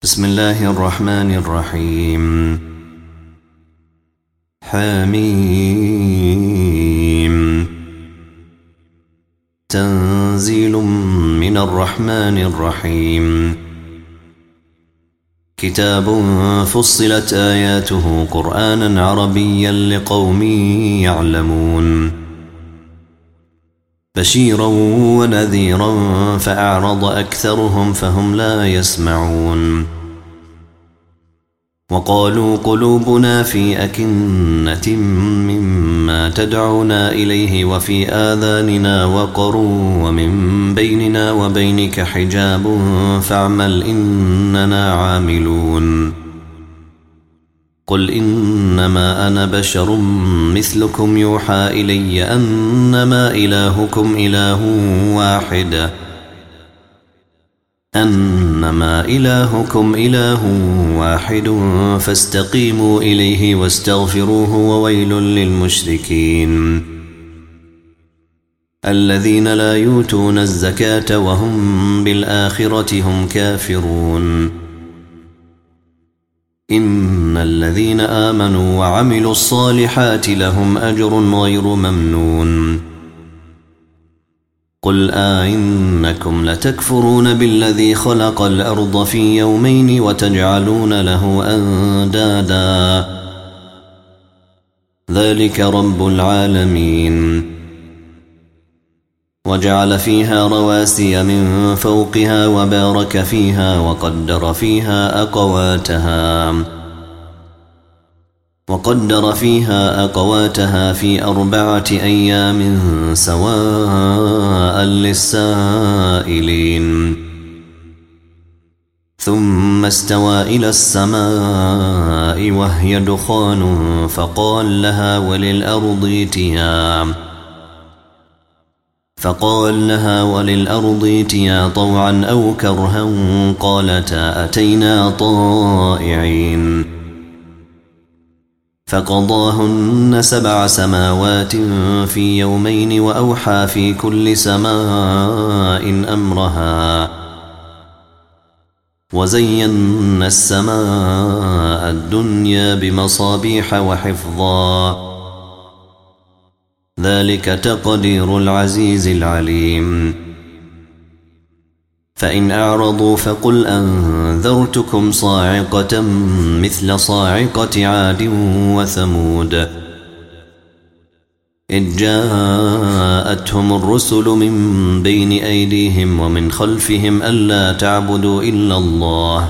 بسم الله الرحمن الرحيم. حميم. تنزيل من الرحمن الرحيم. كتاب فصلت آياته قرآنا عربيا لقوم يعلمون بشيرا ونذيرا فأعرض أكثرهم فهم لا يسمعون. وقالوا قلوبنا في أكنة مما تدعونا إليه وفي آذاننا وقر ومن بيننا وبينك حجاب فاعمل إننا عاملون. قل إنما أنا بشر مثلكم يوحى إلي أنما إلهكم إله واحد فاستقيموا إليه واستغفروه وويل للمشركين الذين لا يؤتون الزكاة وهم بالآخرة هم كافرون. إن الذين آمنوا وعملوا الصالحات لهم أجر غير ممنون. قل إنكم لتكفرون بالذي خلق الأرض في يومين وتجعلون له أندادا ذلك رب العالمين. وجعل فيها رواسي من فوقها وبارك فيها وقدر فيها أقواتها في 4 أيام سواء للسائلين. ثم استوى إلى السماء وهي دخان فقال لها وللأرض ائتيا طوعا أو كرها قالتا أتينا طائعين. فقضاهن 7 سماوات في يومين وأوحى في كل سماء أمرها وزينا السماء الدنيا بمصابيح وحفظا ذلك تقدير العزيز العليم. فإن أعرضوا فقل أنذرتكم صاعقة مثل صاعقة عاد وثمود إذ جاءتهم الرسل من بين أيديهم ومن خلفهم ألا تعبدوا إلا الله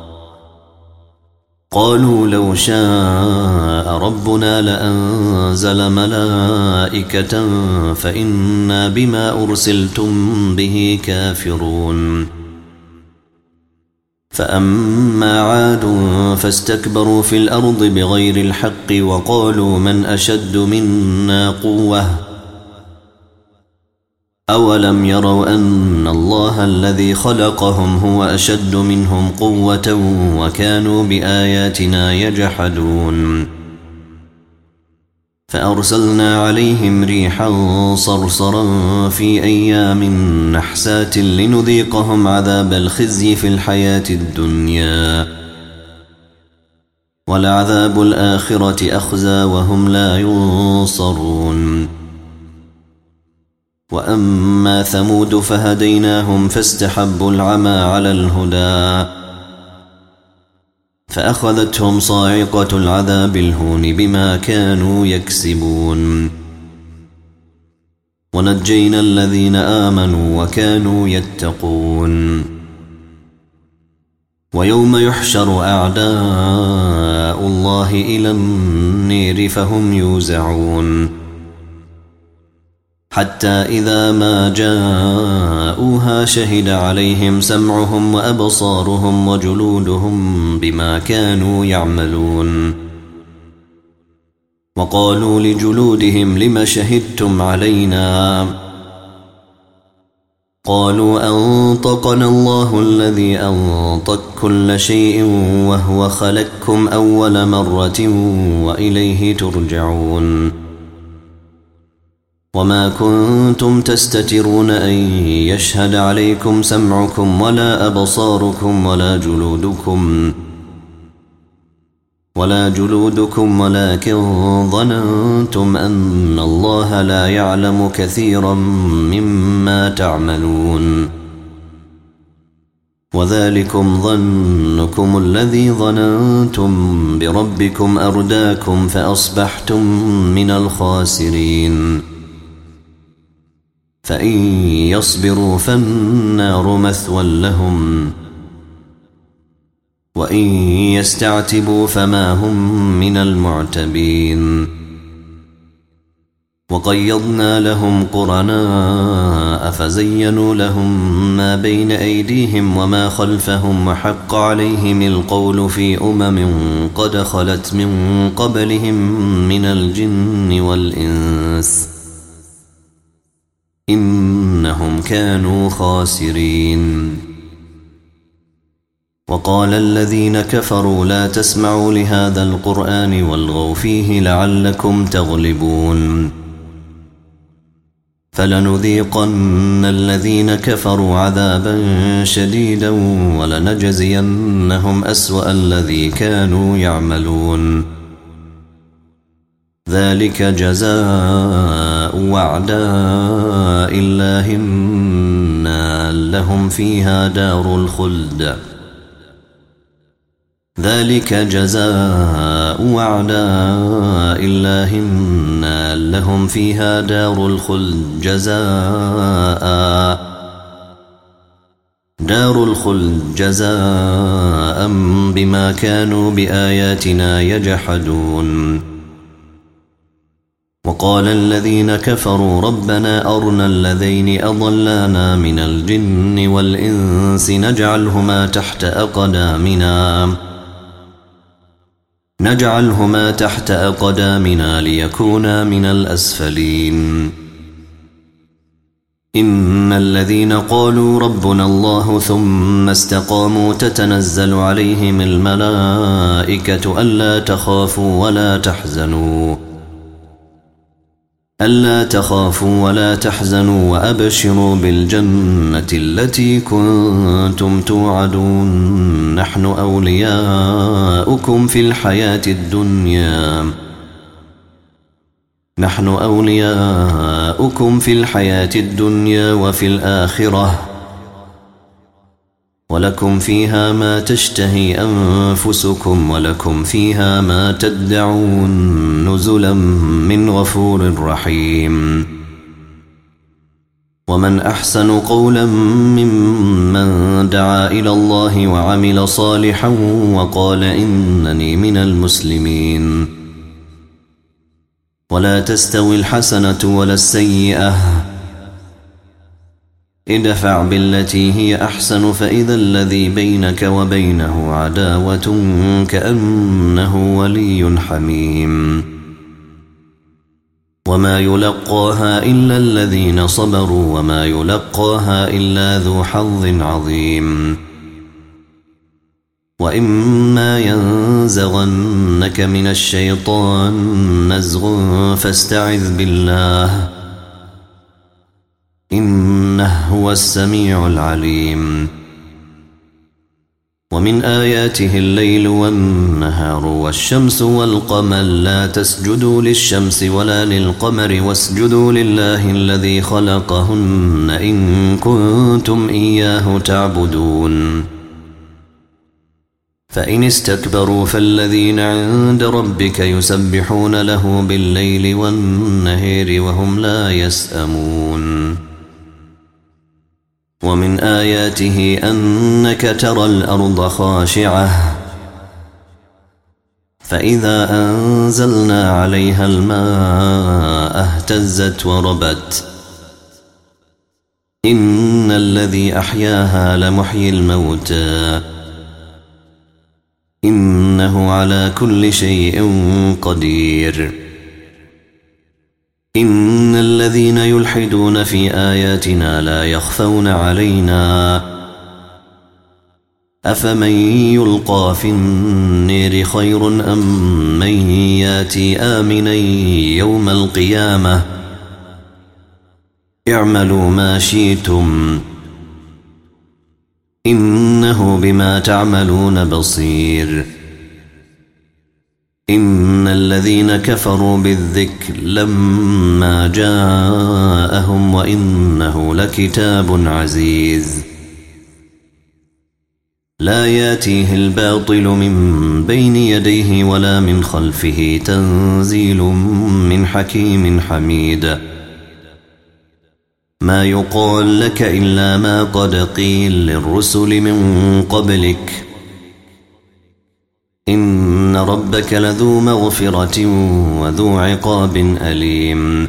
قالوا لو شاء ربنا لأنزل ملائكة فإنا بما أرسلتم به كافرون. فأما عاد فاستكبروا في الأرض بغير الحق وقالوا من أشد منا قوة أولم يروا أن الله الذي خلقهم هو أشد منهم قوة وكانوا بآياتنا يجحدون. فأرسلنا عليهم ريحا صرصرا في أيام نحسات لنذيقهم عذاب الخزي في الحياة الدنيا ولعذاب الآخرة أخزى وهم لا ينصرون. وأما ثمود فهديناهم فاستحبوا العمى على الهدى فأخذتهم صاعقة العذاب الهون بما كانوا يكسبون. ونجينا الذين آمنوا وكانوا يتقون. ويوم يحشر أعداء الله إلى النير فهم يوزعون حتى إذا ما جاءوها شهد عليهم سمعهم وأبصارهم وجلودهم بما كانوا يعملون. وقالوا لجلودهم لم شهدتم علينا قالوا أنطقنا الله الذي أنطق كل شيء وهو خلقكم أول مرة وإليه ترجعون. وما كنتم تستترون أن يشهد عليكم سمعكم ولا أبصاركم ولا جلودكم ولكن ظننتم أن الله لا يعلم كثيرا مما تعملون وذلكم ظنكم الذي ظننتم بربكم أرداكم فأصبحتم من الخاسرين فإن يصبروا فالنار مثوى لهم وإن يستعتبوا فما هم من المعتبين وقيضنا لهم قرناء فزينوا لهم ما بين أيديهم وما خلفهم وحق عليهم القول في قد خلت من قبلهم من الجن والإنس إنهم كانوا خاسرين وقال الذين كفروا لا تسمعوا لهذا القرآن والغوا فيه لعلكم تغلبون فلنذيقن الذين كفروا عذابا شديدا ولنجزينهم أسوأ الذي كانوا يعملون ذلك جزاء أعداء الله النار لهم فيها دار الخلد ذلك جزاء أعداء الله النار لهم فيها دار الخلد جزاء بما كانوا بآياتنا يجحدون وقال الذين كفروا ربنا أرنا الذين أضلانا من الجن والإنس نجعلهما تحت أقدامنا ليكونا من الأسفلين إن الذين قالوا ربنا الله ثم استقاموا تتنزل عليهم الملائكة ألا تخافوا ولا تحزنوا وأبشروا بالجنة التي كنتم توعدون نحن أولياؤكم في الحياة الدنيا وفي الآخرة ولكم فيها ما تشتهي أنفسكم ولكم فيها ما تدعون نزلا من غفور رحيم ومن أحسن قولا ممن دعا إلى الله وعمل صالحا وقال إنني من المسلمين ولا تستوي الحسنة ولا السيئة ادفع بالتي هي أحسن فإذا الذي بينك وبينه عداوة كأنه ولي حميم وما يلقاها إلا الذين صبروا وما يلقاها إلا ذو حظ عظيم وإما ينزغنك من الشيطان نزغ فاستعذ بالله إنه هو السميع العليم ومن آياته الليل والنهار والشمس والقمر لا تسجدوا للشمس ولا للقمر واسجدوا لله الذي خلقهن إن كنتم إياه تعبدون فإن استكبروا فالذين عند ربك يسبحون له بالليل والنهار وهم لا يسأمون ومن آياته أنك ترى الأرض خاشعة فإذا أنزلنا عليها الماء اهتزت وربت إن الذي أحياها لمحيي الموتى إنه على كل شيء قدير إن الذين يلحدون في آياتنا لا يخفون علينا أفمن يلقى في النير خير أم من ياتي آمنا يوم القيامة اعملوا ما شئتم إنه بما تعملون بصير إن الذين كفروا بالذكر لما جاءهم وإنه لكتاب عزيز لا ياتيه الباطل من بين يديه ولا من خلفه تنزيل من حكيم حميد ما يقال لك إلا ما قد قيل للرسل من قبلك إن ربك لذو مغفرة وذو عقاب أليم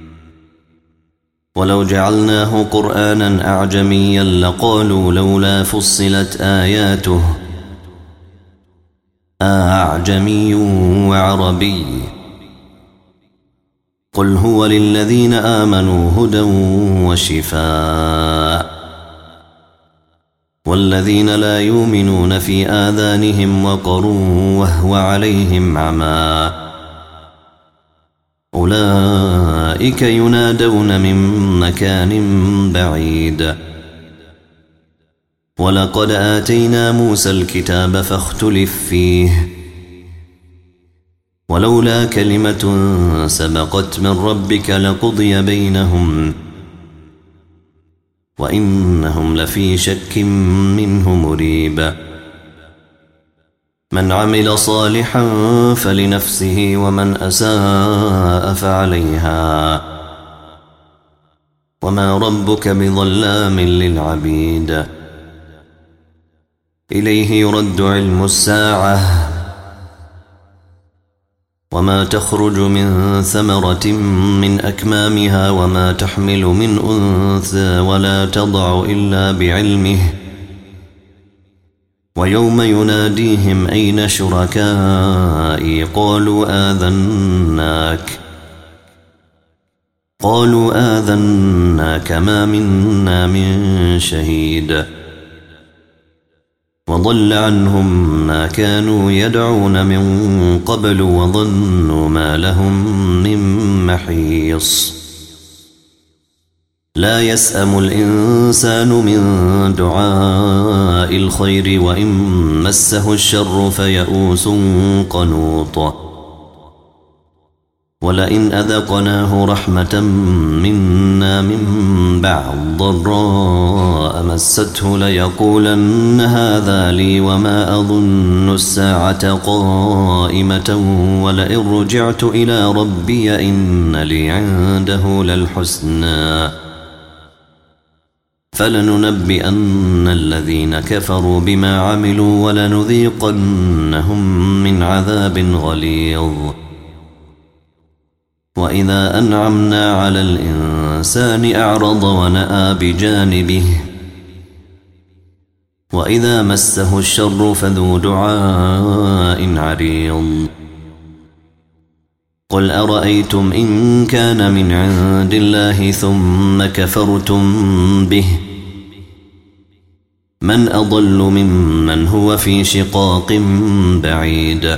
ولو جعلناه قرآنا أعجميا لقالوا لولا فصلت آياته أعجمي وعربي قل هو للذين آمنوا هدى وشفاء والذين لا يؤمنون في آذانهم وقر وهو عليهم عمى أولئك ينادون من مكان بعيد ولقد آتينا موسى الكتاب فاختلف فيه ولولا كلمة سبقت من ربك لقضي بينهم وإنهم لفي شك منه مريب من عمل صالحا فلنفسه ومن أساء فعليها وما ربك بظلام للعبيد إليه يرد علم الساعة وما تخرج من ثمرة من أكمامها وما تحمل من أنثى ولا تضع إلا بعلمه ويوم يناديهم أين شركائي قالوا آذناك ما منا من شهيد وضل عنهم ما كانوا يدعون من قبل وظنوا ما لهم من محيص لا يسأم الإنسان من دعاء الخير وإن مسه الشر فيئوس قنوط ولئن أذقناه رحمة منا من بعد ضراء مسته ليقولن هذا لي وما أظن الساعة قائمة ولئن رجعت إلى ربي إن لي عنده للحسنى فلننبئن الذين كفروا بما عملوا ولنذيقنهم من عذاب غليظ وإذا أنعمنا على الإنسان أعرض ونأى بجانبه وإذا مسه الشر فذو دعاء عريض قل أرأيتم إن كان من عند الله ثم كفرتم به من أضل ممن هو في شقاق بعيد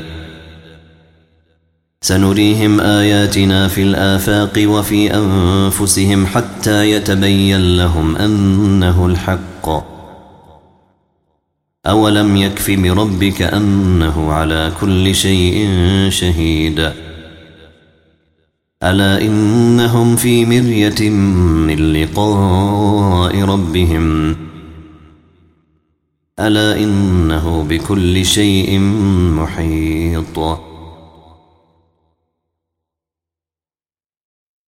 سنريهم آياتنا في الآفاق وفي أنفسهم حتى يتبين لهم أنه الحق أولم يكف بربك أنه على كل شيء شهيد ألا إنهم في مرية من لقاء ربهم ألا إنه بكل شيء محيط